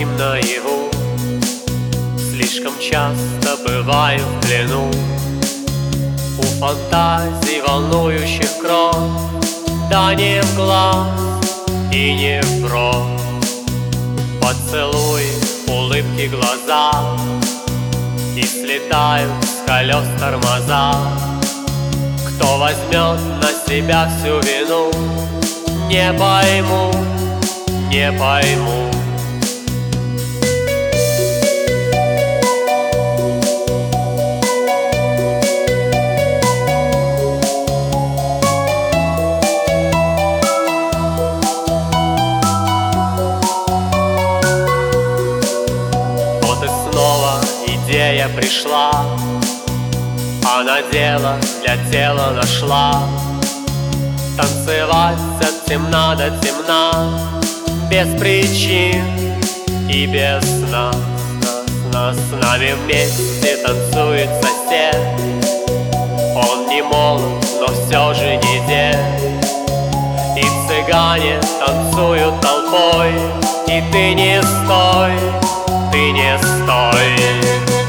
спим наяву, слишком часто бываем в плену у фантазий, волнующих кровь. Да не в глаз и не в бровь. Поцелуй, улыбки, глаза, и слетают с колес тормоза. Кто возьмет на себя всю вину, не пойму, не пойму. Вот и снова идея пришла, она дело для тела нашла. Танцевать от темна до темна, без причин и без сна. С нами вместе танцует сосед. Он не молод, но все же не дед. И цыгане танцуют толпой, и ты не стой, ты не стой.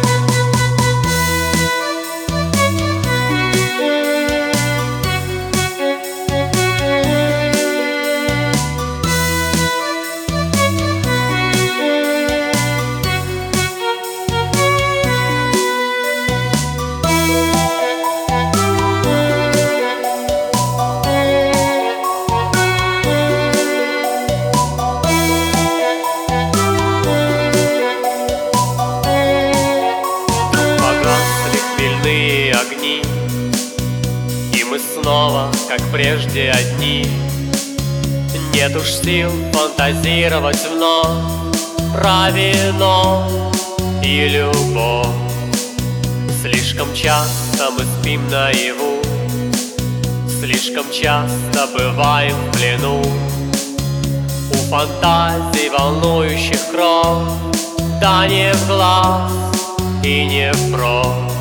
Огни, и мы снова, как прежде, одни. Нет уж сил фантазировать вновь про вино и любовь. Слишком часто мы спим наяву, слишком часто бываем в плену у фантазий, волнующих кровь. Да не в глаз и не в бровь.